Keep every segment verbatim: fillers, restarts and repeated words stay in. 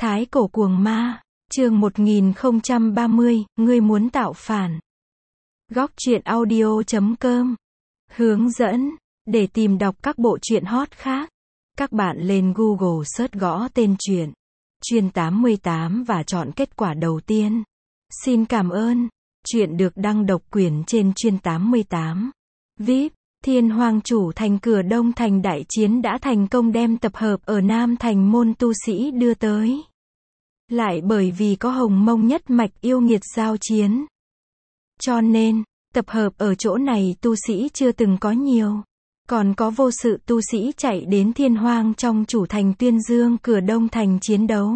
Thái cổ cuồng ma, chương một nghìn không trăm ba mươi, ngươi muốn tạo phản. Góc truyện audio chấm com. Hướng dẫn, để tìm đọc các bộ truyện hot khác. Các bạn lên Google search gõ tên truyện Truyện tám mươi tám và chọn kết quả đầu tiên. Xin cảm ơn. Truyện được đăng độc quyền trên Truyện tám mươi tám. vê i pê, Thiên Hoàng chủ thành Cửa Đông Thành đại chiến đã thành công đem tập hợp ở Nam Thành môn tu sĩ đưa tới. Lại bởi vì có Hồng Mông nhất mạch yêu nghiệt giao chiến. Cho nên, tập hợp ở chỗ này tu sĩ chưa từng có nhiều. Còn có vô sự tu sĩ chạy đến Thiên Hoang trong chủ thành Tuyên Dương Cửa Đông Thành chiến đấu.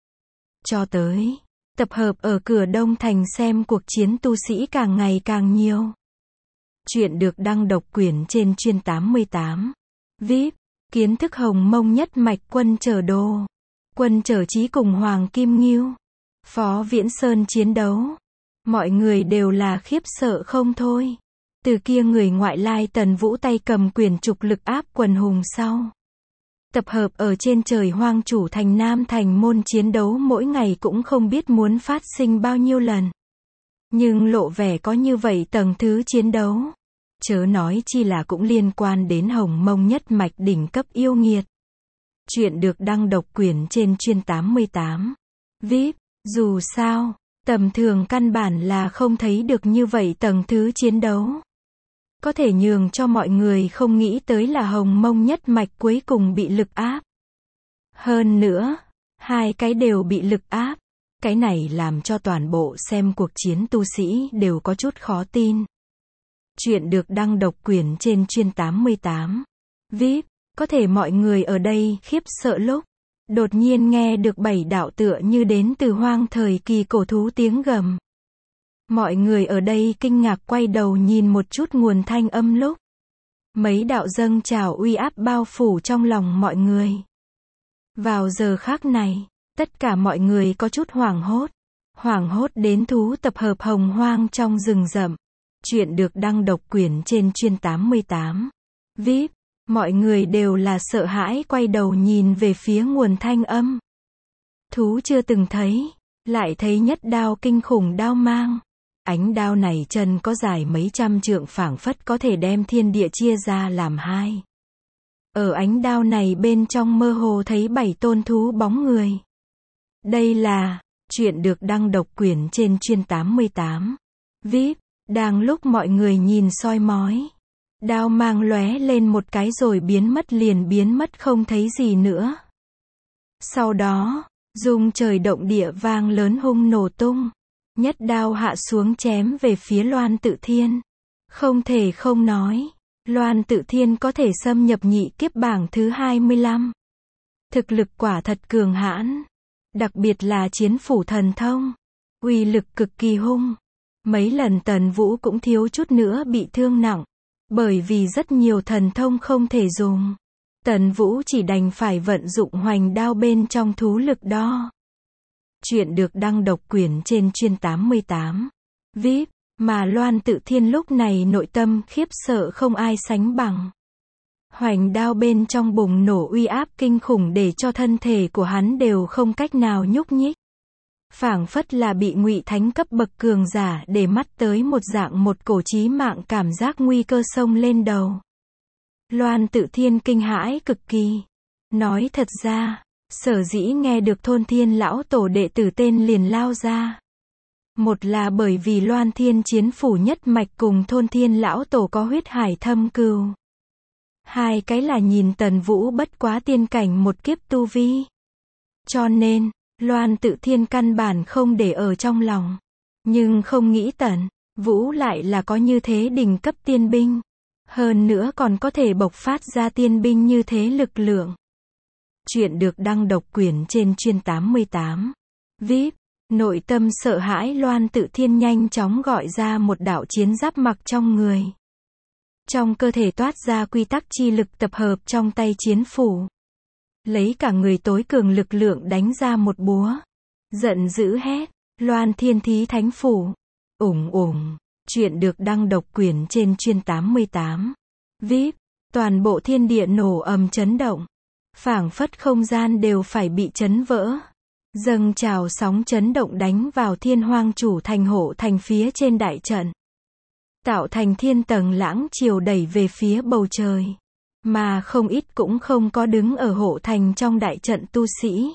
Cho tới, tập hợp ở Cửa Đông Thành xem cuộc chiến tu sĩ càng ngày càng nhiều. Chuyện được đăng độc quyền trên Truyện tám mươi tám. vê i pê, kiến thức Hồng Mông nhất mạch Quân Trở Đồ. Quân Trở Chí cùng Hoàng Kim Ngưu, Phó Viễn Sơn chiến đấu. Mọi người đều là khiếp sợ không thôi. Từ kia người ngoại lai Tần Vũ tay cầm quyền trục lực áp quần hùng sau. Tập hợp ở trên trời hoang chủ thành Nam Thành môn chiến đấu mỗi ngày cũng không biết muốn phát sinh bao nhiêu lần. Nhưng lộ vẻ có như vậy tầng thứ chiến đấu. Chớ nói chi là cũng liên quan đến Hồng Mông nhất mạch đỉnh cấp yêu nghiệt. Chuyện được đăng độc quyền trên Truyện tám mươi tám. vê i pê, dù sao, tầm thường căn bản là không thấy được như vậy tầng thứ chiến đấu. Có thể nhường cho mọi người không nghĩ tới là Hồng Mông nhất mạch cuối cùng bị lực áp. Hơn nữa, hai cái đều bị lực áp. Cái này làm cho toàn bộ xem cuộc chiến tu sĩ đều có chút khó tin. Chuyện được đăng độc quyền trên Truyện tám mươi tám. vê i pê, có thể mọi người ở đây khiếp sợ lúc đột nhiên nghe được bảy đạo tựa như đến từ hoang thời kỳ cổ thú tiếng gầm. Mọi người ở đây kinh ngạc quay đầu nhìn một chút nguồn thanh âm lúc mấy đạo dâng trào uy áp bao phủ trong lòng mọi người. Vào giờ khắc này, tất cả mọi người có chút hoảng hốt. Hoảng hốt đến thú tập hợp hồng hoang trong rừng rậm. Chuyện được đăng độc quyền trên Truyện tám mươi tám. vê i pê, mọi người đều là sợ hãi quay đầu nhìn về phía nguồn thanh âm. Thú chưa từng thấy, lại thấy nhất đao kinh khủng đao mang. Ánh đao này chân có dài mấy trăm trượng phảng phất có thể đem thiên địa chia ra làm hai. Ở ánh đao này bên trong mơ hồ thấy bảy tôn thú bóng người. Đây là chuyện được đăng độc quyền trên Truyện tám mươi tám. vê i pê, đang lúc mọi người nhìn soi mói. Đao mang lóe lên một cái rồi biến mất liền biến mất không thấy gì nữa. Sau đó, rung trời động địa vang lớn hung nổ tung. Nhất đao hạ xuống chém về phía Loan Tự Thiên. Không thể không nói, Loan Tự Thiên có thể xâm nhập nhị kiếp bảng thứ hai mươi lăm. Thực lực quả thật cường hãn. Đặc biệt là chiến phủ thần thông. Uy lực cực kỳ hung. Mấy lần Tần Vũ cũng thiếu chút nữa bị thương nặng. Bởi vì rất nhiều thần thông không thể dùng. Tần Vũ chỉ đành phải vận dụng hoành đao bên trong thú lực đo. Chuyện được đăng độc quyền trên Truyện tám mươi tám. vê i pê, mà Loan Tự Thiên lúc này nội tâm khiếp sợ không ai sánh bằng. Hoành đao bên trong bùng nổ uy áp kinh khủng để cho thân thể của hắn đều không cách nào nhúc nhích. Phảng phất là bị ngụy thánh cấp bậc cường giả để mắt tới một dạng một cổ chí mạng cảm giác nguy cơ xông lên đầu. Loan Tự Thiên kinh hãi cực kỳ. Nói thật ra, sở dĩ nghe được Thôn Thiên lão tổ đệ tử tên liền lao ra. Một là bởi vì Loan Thiên chiến phủ nhất mạch cùng Thôn Thiên lão tổ có huyết hải thâm cừu. Hai cái là nhìn Tần Vũ bất quá tiên cảnh một kiếp tu vi. Cho nên, Loan Tự Thiên căn bản không để ở trong lòng. Nhưng không nghĩ Tần Vũ lại là có như thế đỉnh cấp tiên binh. Hơn nữa còn có thể bộc phát ra tiên binh như thế lực lượng. Chuyện được đăng độc quyền trên Truyện tám mươi tám. vê i pê, nội tâm sợ hãi Loan Tự Thiên nhanh chóng gọi ra một đạo chiến giáp mặc trong người. Trong cơ thể toát ra quy tắc chi lực tập hợp trong tay chiến phủ. Lấy cả người tối cường lực lượng đánh ra một búa. Giận dữ hét, Loan Thiên Thí Thánh Phủ. Ủng ủng, chuyện được đăng độc quyền trên Truyện tám mươi tám. vê i pê, toàn bộ thiên địa nổ ầm chấn động. Phảng phất không gian đều phải bị chấn vỡ. Dâng trào sóng chấn động đánh vào thiên hoang chủ thành hộ thành phía trên đại trận. Tạo thành thiên tầng lãng chiều đẩy về phía bầu trời. Mà không ít cũng không có đứng ở hộ thành trong đại trận tu sĩ.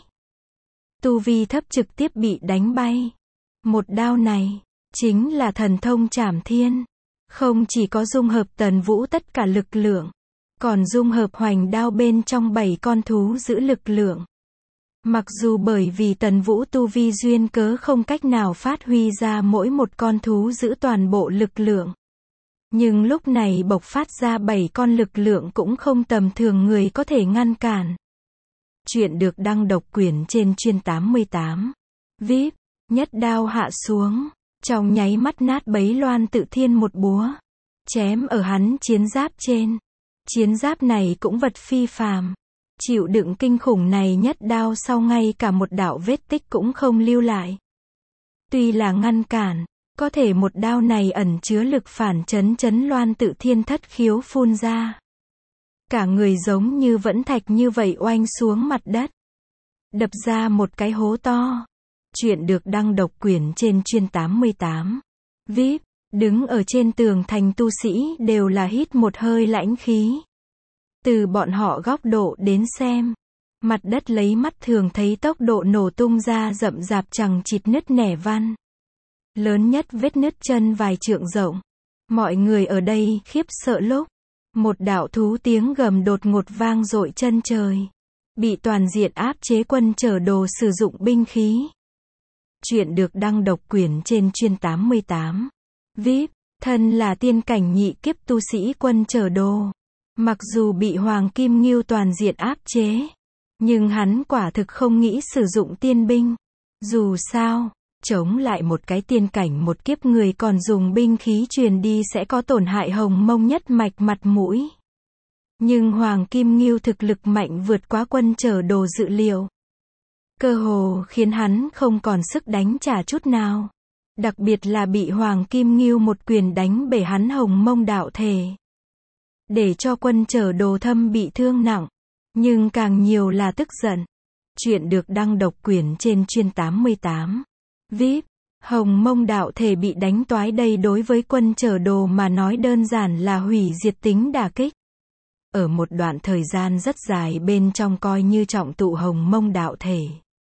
Tu vi thấp trực tiếp bị đánh bay. Một đao này, chính là thần thông trảm thiên. Không chỉ có dung hợp Tần Vũ tất cả lực lượng, còn dung hợp hoành đao bên trong bảy con thú giữ lực lượng. Mặc dù bởi vì Tần Vũ tu vi duyên cớ không cách nào phát huy ra mỗi một con thú giữ toàn bộ lực lượng. Nhưng lúc này bộc phát ra bảy con lực lượng cũng không tầm thường người có thể ngăn cản. Chuyện được đăng độc quyền trên chuyên tám mươi tám. vê i pê, nhất đao hạ xuống, trong nháy mắt nát bấy Loan Tự Thiên một búa. Chém ở hắn chiến giáp trên. Chiến giáp này cũng vật phi phàm. Chịu đựng kinh khủng này nhất đao sau ngay cả một đạo vết tích cũng không lưu lại. Tuy là ngăn cản, có thể một đao này ẩn chứa lực phản chấn chấn Loan Tự Thiên thất khiếu phun ra. Cả người giống như vẫn thạch như vậy oanh xuống mặt đất. Đập ra một cái hố to. Chuyện được đăng độc quyền trên chuyên tám mươi tám. vê i pê, đứng ở trên tường thành tu sĩ đều là hít một hơi lãnh khí. Từ bọn họ góc độ đến xem, mặt đất lấy mắt thường thấy tốc độ nổ tung ra rậm rạp chằng chịt nứt nẻ văn. Lớn nhất vết nứt chân vài trượng rộng. Mọi người ở đây khiếp sợ lúc một đạo thú tiếng gầm đột ngột vang dội chân trời. Bị toàn diện áp chế quân chở đồ sử dụng binh khí. Chuyện được đăng độc quyền trên chuyên tám mươi tám. vê i pê, thân là tiên cảnh nhị kiếp tu sĩ quân chở đồ. Mặc dù bị Hoàng Kim Ngưu toàn diện áp chế, nhưng hắn quả thực không nghĩ sử dụng tiên binh. Dù sao, chống lại một cái tiên cảnh một kiếp người còn dùng binh khí truyền đi sẽ có tổn hại Hồng Mông nhất mạch mặt mũi. Nhưng Hoàng Kim Ngưu thực lực mạnh vượt quá quân chở đồ dự liệu. Cơ hồ khiến hắn không còn sức đánh trả chút nào. Đặc biệt là bị Hoàng Kim Ngưu một quyền đánh bể hắn Hồng Mông đạo thể. Để cho quân chở đồ thâm bị thương nặng. Nhưng càng nhiều là tức giận. Chuyện được đăng độc quyền trên chuyên tám mươi tám. vê i pê, Hồng Mông đạo thể bị đánh toái đây đối với quân chở đồ mà nói đơn giản là hủy diệt tính đả kích. Ở một đoạn thời gian rất dài bên trong coi như trọng tụ Hồng Mông đạo thể.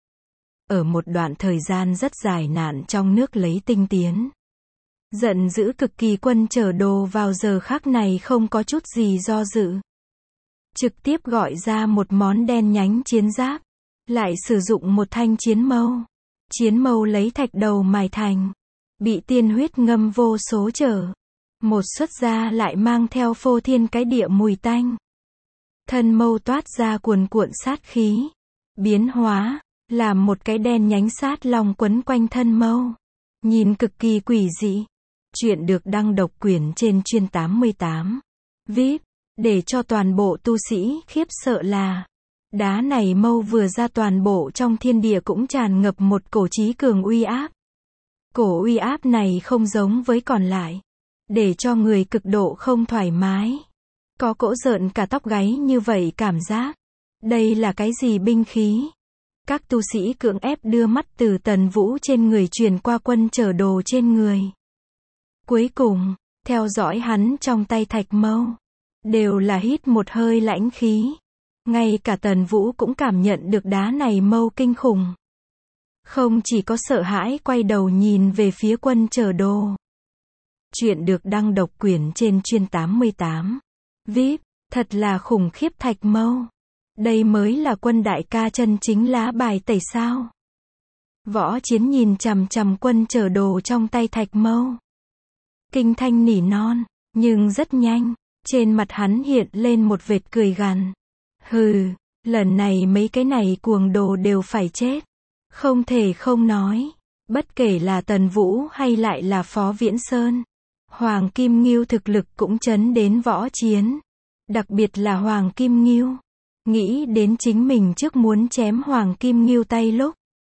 Ở một đoạn thời gian rất dài nạn trong nước lấy tinh tiến. Giận dữ cực kỳ quân chở đồ vào giờ khắc này không có chút gì do dự. Trực tiếp gọi ra một món đen nhánh chiến giáp. Lại sử dụng một thanh chiến mâu. Chiến mâu lấy thạch đầu mài thành. Bị tiên huyết ngâm vô số trở. Một xuất ra lại mang theo phô thiên cái địa mùi tanh. Thân mâu toát ra cuồn cuộn sát khí. Biến hóa, làm một cái đen nhánh sát long quấn quanh thân mâu. Nhìn cực kỳ quỷ dị. Chuyện được đăng độc quyền trên chuyên tám mươi tám. vê i pê, để cho toàn bộ tu sĩ khiếp sợ là đá này mâu vừa ra toàn bộ trong thiên địa cũng tràn ngập một cổ chí cường uy áp. Cổ uy áp này không giống với còn lại. Để cho người cực độ không thoải mái. Có cỗ rợn cả tóc gáy như vậy cảm giác. Đây là cái gì binh khí? Các tu sĩ cưỡng ép đưa mắt từ Tần Vũ trên người truyền qua quân chở đồ trên người. Cuối cùng, theo dõi hắn trong tay thạch mâu. Đều là hít một hơi lãnh khí. Ngay cả Tần Vũ cũng cảm nhận được đá này mâu kinh khủng. Không chỉ có sợ hãi quay đầu nhìn về phía quân chở đồ. Chuyện được đăng độc quyền trên chuyên tám mươi tám. vê i pê, thật là khủng khiếp thạch mâu. Đây mới là quân đại ca chân chính lá bài tẩy sao. Võ Chiến nhìn chằm chằm quân chở đồ trong tay thạch mâu. Kinh thanh nỉ non, nhưng rất nhanh, trên mặt hắn hiện lên một vệt cười gằn. Hừ, lần này mấy cái này cuồng đồ đều phải chết. Không thể không nói, bất kể là Tần Vũ hay lại là Phó Viễn Sơn. Hoàng Kim Ngưu thực lực cũng chấn đến Võ Chiến. Đặc biệt là Hoàng Kim Ngưu. Nghĩ đến chính mình trước muốn chém Hoàng Kim Ngưu tay lúc.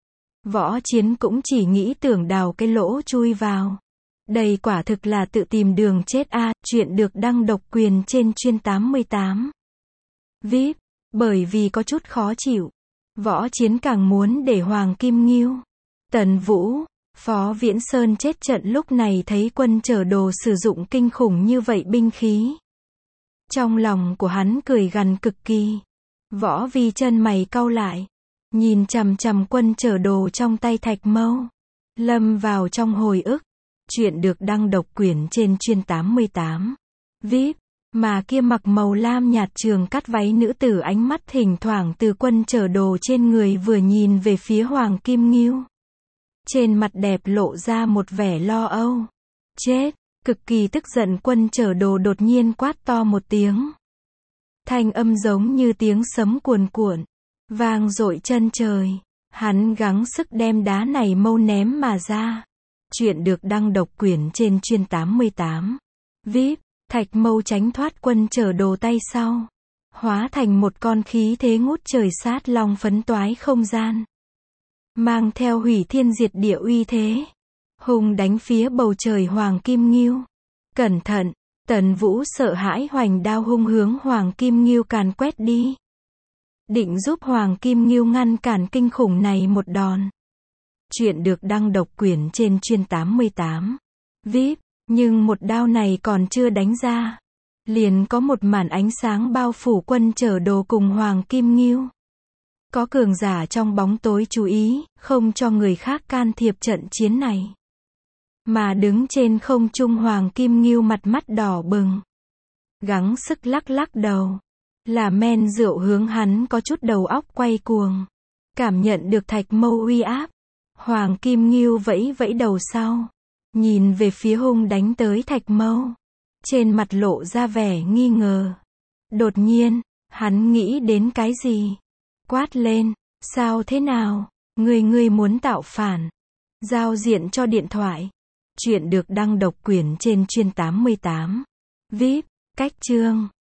Võ Chiến cũng chỉ nghĩ tưởng đào cái lỗ chui vào. Đây quả thực là tự tìm đường chết a. À, chuyện được đăng độc quyền trên chuyên tám mươi tám. vê i pê, bởi vì có chút khó chịu. Võ Chiến càng muốn để Hoàng Kim Ngưu, Tần Vũ, Phó Viễn Sơn chết trận lúc này thấy quân Chở Đồ sử dụng kinh khủng như vậy binh khí. Trong lòng của hắn cười gằn cực kỳ. Võ Vi chân mày cau lại, nhìn chằm chằm quân Chở Đồ trong tay Thạch Mâu, lâm vào trong hồi ức. Chuyện được đăng độc quyền trên chuyên tám mươi tám. vê i pê, mà kia mặc màu lam nhạt trường cắt váy nữ tử ánh mắt thỉnh thoảng từ quân Chở Đồ trên người vừa nhìn về phía Hoàng Kim Ngưu. Trên mặt đẹp lộ ra một vẻ lo âu. Chết, cực kỳ tức giận quân Chở Đồ đột nhiên quát to một tiếng. Thanh âm giống như tiếng sấm cuồn cuộn, vang dội chân trời. Hắn gắng sức đem đá này mâu ném mà ra. Chuyện được đăng độc quyền trên chuyên tám mươi tám. vê i pê, Thạch Mâu tránh thoát quân Chở Đồ tay sau, hóa thành một con khí thế ngút trời sát long phấn toái không gian, mang theo hủy thiên diệt địa uy thế, hùng đánh phía bầu trời Hoàng Kim Ngưu. Cẩn thận, Tần Vũ sợ hãi hoành đao hung hướng Hoàng Kim Ngưu càn quét đi, định giúp Hoàng Kim Ngưu ngăn cản kinh khủng này một đòn. Chuyện được đăng độc quyền trên chuyên tám mươi tám. vê i pê, nhưng một đao này còn chưa đánh ra, liền có một màn ánh sáng bao phủ quân Chở Đồ cùng Hoàng Kim Ngưu. Có cường giả trong bóng tối chú ý, không cho người khác can thiệp trận chiến này. Mà đứng trên không trung Hoàng Kim Ngưu mặt mắt đỏ bừng, gắng sức lắc lắc đầu. Là men rượu hướng hắn có chút đầu óc quay cuồng. Cảm nhận được Thạch Mâu uy áp, Hoàng Kim Ngưu vẫy vẫy đầu sau, nhìn về phía hung đánh tới Thạch Mâu, trên mặt lộ ra vẻ nghi ngờ. Đột nhiên, hắn nghĩ đến cái gì, quát lên, sao thế nào, ngươi ngươi muốn tạo phản, giao diện cho điện thoại. Chuyện được đăng độc quyền trên chuyên tám mươi tám. vê i pê, cách chương.